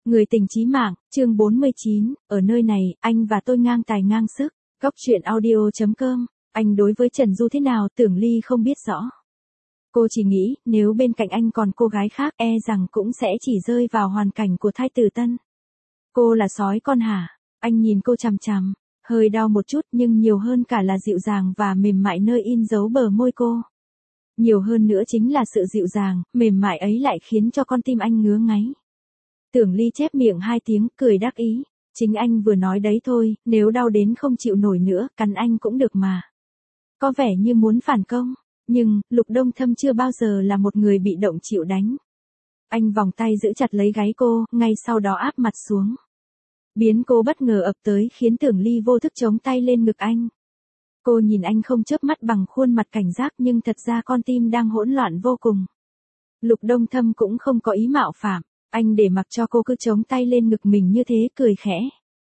Người tình chí mạng, chương 49, ở nơi này, anh và tôi ngang tài ngang sức. Góc truyện audio.com, anh đối với Trần Du thế nào Tưởng Ly không biết rõ. Cô chỉ nghĩ, nếu bên cạnh anh còn cô gái khác e rằng cũng sẽ chỉ rơi vào hoàn cảnh của Thái Tử Tân. Cô là sói con hả? Anh nhìn cô chằm chằm, hơi đau một chút nhưng nhiều hơn cả là dịu dàng và mềm mại nơi in dấu bờ môi cô. Nhiều hơn nữa chính là sự dịu dàng, mềm mại ấy lại khiến cho con tim anh ngứa ngáy. Tưởng Ly chép miệng hai tiếng, cười đắc ý. Chính anh vừa nói đấy thôi, nếu đau đến không chịu nổi nữa, cắn anh cũng được mà. Có vẻ như muốn phản công, nhưng, Lục Đông Thâm chưa bao giờ là một người bị động chịu đánh. Anh vòng tay giữ chặt lấy gáy cô, ngay sau đó áp mặt xuống. Biến cô bất ngờ ập tới khiến Tưởng Ly vô thức chống tay lên ngực anh. Cô nhìn anh không chớp mắt bằng khuôn mặt cảnh giác nhưng thật ra con tim đang hỗn loạn vô cùng. Lục Đông Thâm cũng không có ý mạo phạm. Anh để mặc cho cô cứ chống tay lên ngực mình như thế, cười khẽ.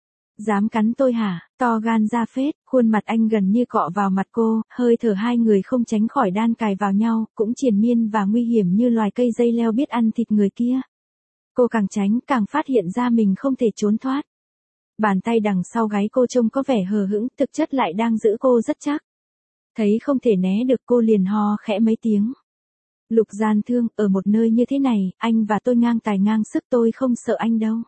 Dám cắn tôi hả? To gan ra phết, khuôn mặt anh gần như cọ vào mặt cô, hơi thở hai người không tránh khỏi đan cài vào nhau, cũng triền miên và nguy hiểm như loài cây dây leo biết ăn thịt người kia. Cô càng tránh, càng phát hiện ra mình không thể trốn thoát. Bàn tay đằng sau gáy cô trông có vẻ hờ hững, thực chất lại đang giữ cô rất chắc. Thấy không thể né được cô liền ho khẽ mấy tiếng. Lục Gian Thương, ở một nơi như thế này, anh và tôi ngang tài ngang sức, tôi không sợ anh đâu.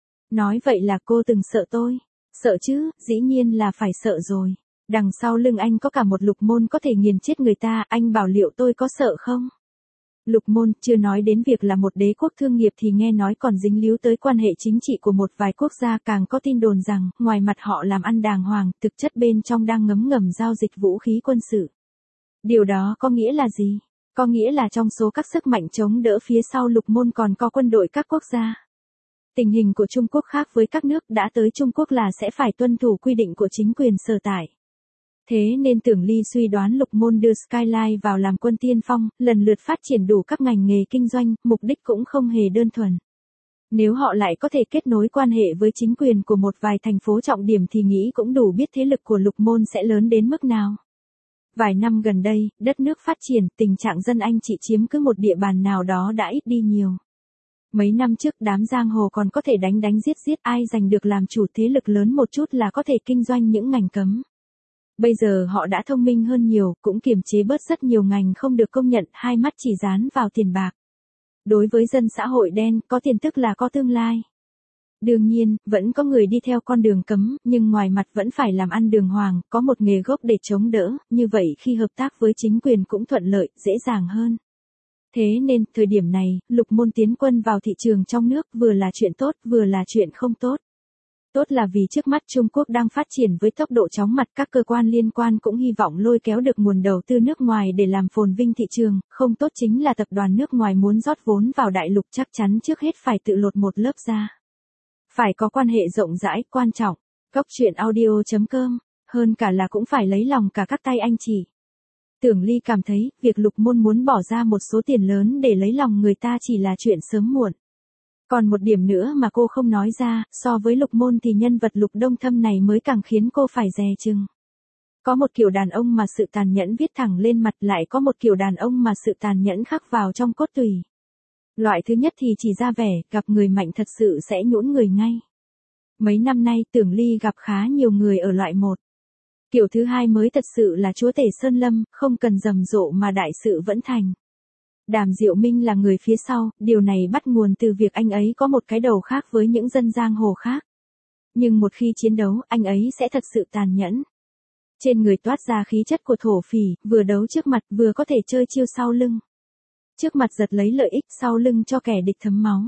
Nói vậy là cô từng sợ tôi. Sợ chứ, dĩ nhiên là phải sợ rồi. Đằng sau lưng anh có cả một Lục Môn có thể nghiền chết người ta, anh bảo liệu tôi có sợ không? Lục Môn, chưa nói đến việc là một đế quốc thương nghiệp thì nghe nói còn dính líu tới quan hệ chính trị của một vài quốc gia, càng có tin đồn rằng, ngoài mặt họ làm ăn đàng hoàng, thực chất bên trong đang ngấm ngầm giao dịch vũ khí quân sự. Điều đó có nghĩa là gì? Có nghĩa là trong số các sức mạnh chống đỡ phía sau Lục Môn còn có quân đội các quốc gia. Tình hình của Trung Quốc khác với các nước đã tới Trung Quốc là sẽ phải tuân thủ quy định của chính quyền sở tại. Thế nên Tưởng Ly suy đoán Lục Môn đưa Skyline vào làm quân tiên phong, lần lượt phát triển đủ các ngành nghề kinh doanh, mục đích cũng không hề đơn thuần. Nếu họ lại có thể kết nối quan hệ với chính quyền của một vài thành phố trọng điểm thì nghĩ cũng đủ biết thế lực của Lục Môn sẽ lớn đến mức nào. Vài năm gần đây, đất nước phát triển, tình trạng dân anh chị chiếm cứ một địa bàn nào đó đã ít đi nhiều. Mấy năm trước đám giang hồ còn có thể đánh giết ai giành được làm chủ thế lực lớn một chút là có thể kinh doanh những ngành cấm. Bây giờ họ đã thông minh hơn nhiều, cũng kiềm chế bớt rất nhiều ngành không được công nhận, hai mắt chỉ dán vào tiền bạc. Đối với dân xã hội đen, có tiền tức là có tương lai. Đương nhiên, vẫn có người đi theo con đường cấm, nhưng ngoài mặt vẫn phải làm ăn đường hoàng, có một nghề gốc để chống đỡ, như vậy khi hợp tác với chính quyền cũng thuận lợi, dễ dàng hơn. Thế nên, thời điểm này, Lục Môn tiến quân vào thị trường trong nước vừa là chuyện tốt, vừa là chuyện không tốt. Tốt là vì trước mắt Trung Quốc đang phát triển với tốc độ chóng mặt, các cơ quan liên quan cũng hy vọng lôi kéo được nguồn đầu tư nước ngoài để làm phồn vinh thị trường, không tốt chính là tập đoàn nước ngoài muốn rót vốn vào đại lục chắc chắn trước hết phải tự lột một lớp da. Phải có quan hệ rộng rãi, quan trọng. Góc truyện audio.com, hơn cả là cũng phải lấy lòng cả các tay anh chị. Tưởng Ly cảm thấy, việc Lục Môn muốn bỏ ra một số tiền lớn để lấy lòng người ta chỉ là chuyện sớm muộn. Còn một điểm nữa mà cô không nói ra, so với Lục Môn thì nhân vật Lục Đông Thâm này mới càng khiến cô phải dè chừng. Có một kiểu đàn ông mà sự tàn nhẫn viết thẳng lên mặt, lại có một kiểu đàn ông mà sự tàn nhẫn khắc vào trong cốt tủy. Loại thứ nhất thì chỉ ra vẻ, gặp người mạnh thật sự sẽ nhũn người ngay. Mấy năm nay Tưởng Ly gặp khá nhiều người ở loại một. Kiểu thứ hai mới thật sự là chúa tể Sơn Lâm, không cần rầm rộ mà đại sự vẫn thành. Đàm Diệu Minh là người phía sau, điều này bắt nguồn từ việc anh ấy có một cái đầu khác với những dân giang hồ khác. Nhưng một khi chiến đấu, anh ấy sẽ thật sự tàn nhẫn. Trên người toát ra khí chất của thổ phỉ, vừa đấu trước mặt vừa có thể chơi chiêu sau lưng. Trước mặt giật lấy lợi ích, sau lưng cho kẻ địch thấm máu.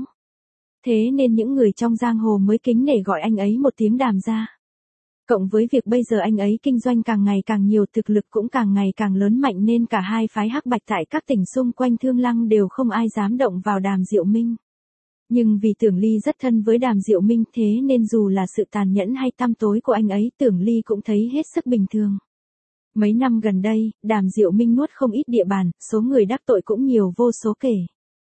Thế nên những người trong giang hồ mới kính nể gọi anh ấy một tiếng Đàm gia. Cộng với việc bây giờ anh ấy kinh doanh càng ngày càng nhiều, thực lực cũng càng ngày càng lớn mạnh nên cả hai phái hắc bạch tại các tỉnh xung quanh Thương Lăng đều không ai dám động vào Đàm Diệu Minh. Nhưng vì Tưởng Ly rất thân với Đàm Diệu Minh thế nên dù là sự tàn nhẫn hay tăm tối của anh ấy, Tưởng Ly cũng thấy hết sức bình thường. Mấy năm gần đây, Đàm Diệu Minh nuốt không ít địa bàn, số người đắc tội cũng nhiều vô số kể.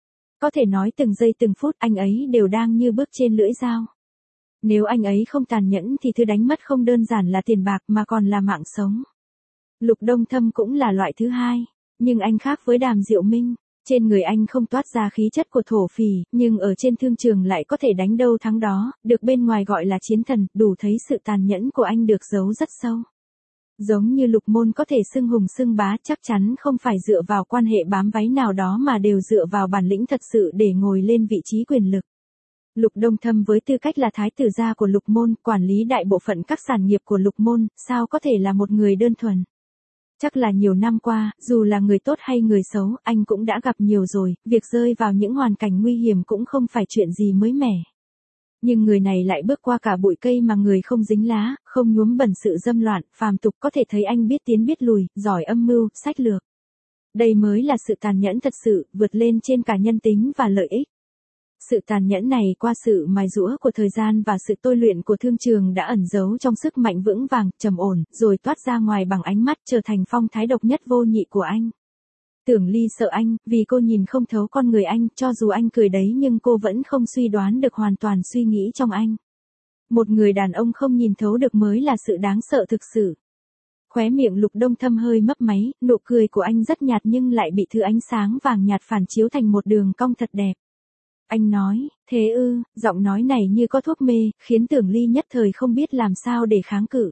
Có thể nói từng giây từng phút anh ấy đều đang như bước trên lưỡi dao. Nếu anh ấy không tàn nhẫn thì thứ đánh mất không đơn giản là tiền bạc mà còn là mạng sống. Lục Đông Thâm cũng là loại thứ hai, nhưng anh khác với Đàm Diệu Minh. Trên người anh không toát ra khí chất của thổ phỉ, nhưng ở trên thương trường lại có thể đánh đâu thắng đó, được bên ngoài gọi là chiến thần, đủ thấy sự tàn nhẫn của anh được giấu rất sâu. Giống như Lục Môn có thể xưng hùng xưng bá, chắc chắn không phải dựa vào quan hệ bám váy nào đó mà đều dựa vào bản lĩnh thật sự để ngồi lên vị trí quyền lực. Lục Đông Thâm với tư cách là thái tử gia của Lục Môn, quản lý đại bộ phận các sản nghiệp của Lục Môn, sao có thể là một người đơn thuần. Chắc là nhiều năm qua, dù là người tốt hay người xấu, anh cũng đã gặp nhiều rồi, việc rơi vào những hoàn cảnh nguy hiểm cũng không phải chuyện gì mới mẻ. Nhưng người này lại bước qua cả bụi cây mà người không dính lá, không nhuốm bẩn sự dâm loạn, phàm tục, có thể thấy anh biết tiến biết lùi, giỏi âm mưu, sách lược. Đây mới là sự tàn nhẫn thật sự, vượt lên trên cả nhân tính và lợi ích. Sự tàn nhẫn này qua sự mài giũa của thời gian và sự tôi luyện của thương trường đã ẩn giấu trong sức mạnh vững vàng, trầm ổn, rồi toát ra ngoài bằng ánh mắt, trở thành phong thái độc nhất vô nhị của anh. Tưởng Ly sợ anh, vì cô nhìn không thấu con người anh, cho dù anh cười đấy nhưng cô vẫn không suy đoán được hoàn toàn suy nghĩ trong anh. Một người đàn ông không nhìn thấu được mới là sự đáng sợ thực sự. Khóe miệng Lục Đông Thâm hơi mấp máy, nụ cười của anh rất nhạt nhưng lại bị thứ ánh sáng vàng nhạt phản chiếu thành một đường cong thật đẹp. Anh nói, thế ư, giọng nói này như có thuốc mê, khiến Tưởng Ly nhất thời không biết làm sao để kháng cự.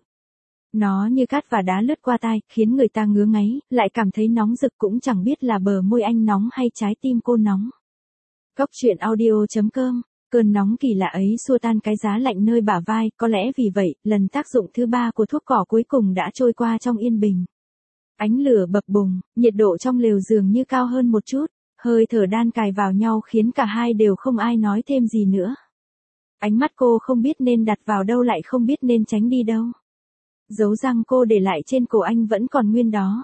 Nó như cát và đá lướt qua tai, khiến người ta ngứa ngáy, lại cảm thấy nóng rực, cũng chẳng biết là bờ môi anh nóng hay trái tim cô nóng. Góc truyện audio.com, cơn nóng kỳ lạ ấy xua tan cái giá lạnh nơi bả vai, có lẽ vì vậy, lần tác dụng thứ 3 của thuốc cỏ cuối cùng đã trôi qua trong yên bình. Ánh lửa bập bùng, nhiệt độ trong lều dường như cao hơn một chút, hơi thở đan cài vào nhau khiến cả hai đều không ai nói thêm gì nữa. Ánh mắt cô không biết nên đặt vào đâu lại không biết nên tránh đi đâu. Dấu răng cô để lại trên cổ anh vẫn còn nguyên đó.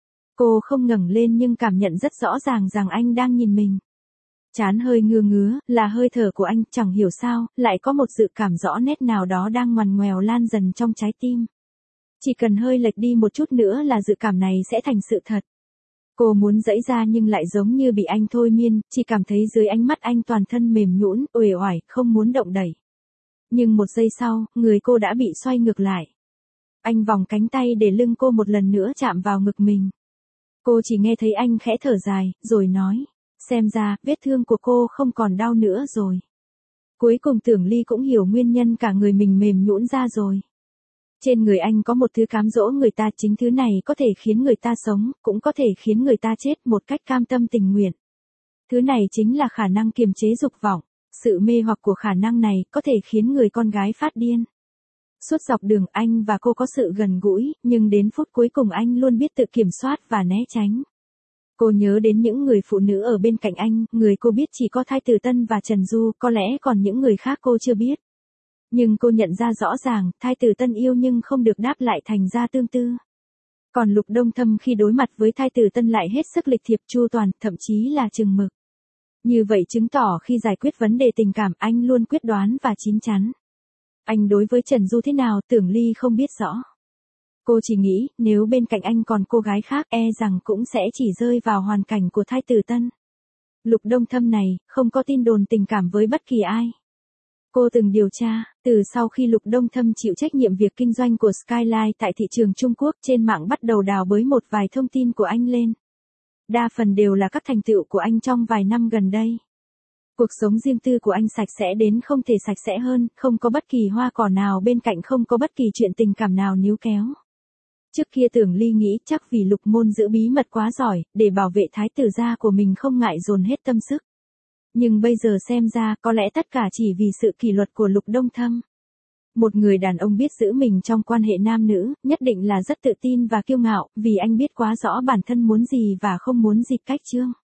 Cô không ngẩng lên nhưng cảm nhận rất rõ ràng rằng anh đang nhìn mình. Trán hơi ngứa ngứa, là hơi thở của anh, chẳng hiểu sao, lại có một dự cảm rõ nét nào đó đang ngoằn ngoèo lan dần trong trái tim. Chỉ cần hơi lệch đi một chút nữa là dự cảm này sẽ thành sự thật. Cô muốn giãy ra nhưng lại giống như bị anh thôi miên, chỉ cảm thấy dưới ánh mắt anh toàn thân mềm nhũn, uể oải, không muốn động đậy. Nhưng một giây sau, người cô đã bị xoay ngược lại. Anh vòng cánh tay để lưng cô một lần nữa chạm vào ngực mình. Cô chỉ nghe thấy anh khẽ thở dài, rồi nói, xem ra, vết thương của cô không còn đau nữa rồi. Cuối cùng Tưởng Ly cũng hiểu nguyên nhân cả người mình mềm nhũn ra rồi. Trên người anh có một thứ cám dỗ người ta, chính thứ này có thể khiến người ta sống, cũng có thể khiến người ta chết một cách cam tâm tình nguyện. Thứ này chính là khả năng kiềm chế dục vọng, sự mê hoặc của khả năng này có thể khiến người con gái phát điên. Suốt dọc đường anh và cô có sự gần gũi, nhưng đến phút cuối cùng anh luôn biết tự kiểm soát và né tránh. Cô nhớ đến những người phụ nữ ở bên cạnh anh, người cô biết chỉ có Thái Tử Tân và Trần Du, có lẽ còn những người khác cô chưa biết. Nhưng cô nhận ra rõ ràng, Thái Tử Tân yêu nhưng không được đáp lại, thành ra tương tư. Còn Lục Đông Thâm khi đối mặt với Thái Tử Tân lại hết sức lịch thiệp, chu toàn, thậm chí là chừng mực. Như vậy chứng tỏ khi giải quyết vấn đề tình cảm anh luôn quyết đoán và chín chắn. Anh đối với Trần Du thế nào Tưởng Ly không biết rõ. Cô chỉ nghĩ nếu bên cạnh anh còn cô gái khác e rằng cũng sẽ chỉ rơi vào hoàn cảnh của Thái Tử Tân. Lục Đông Thâm này không có tin đồn tình cảm với bất kỳ ai. Cô từng điều tra, từ sau khi Lục Đông Thâm chịu trách nhiệm việc kinh doanh của Skyline tại thị trường Trung Quốc, trên mạng bắt đầu đào bới một vài thông tin của anh lên. Đa phần đều là các thành tựu của anh trong vài năm gần đây. Cuộc sống riêng tư của anh sạch sẽ đến không thể sạch sẽ hơn, không có bất kỳ hoa cỏ nào bên cạnh, không có bất kỳ chuyện tình cảm nào níu kéo. Trước kia Tưởng Ly nghĩ chắc vì Lục Môn giữ bí mật quá giỏi, để bảo vệ thái tử gia của mình không ngại dồn hết tâm sức. Nhưng bây giờ xem ra có lẽ tất cả chỉ vì sự kỷ luật của Lục Đông Thâm. Một người đàn ông biết giữ mình trong quan hệ nam nữ, nhất định là rất tự tin và kiêu ngạo, vì anh biết quá rõ bản thân muốn gì và không muốn gì cách chương.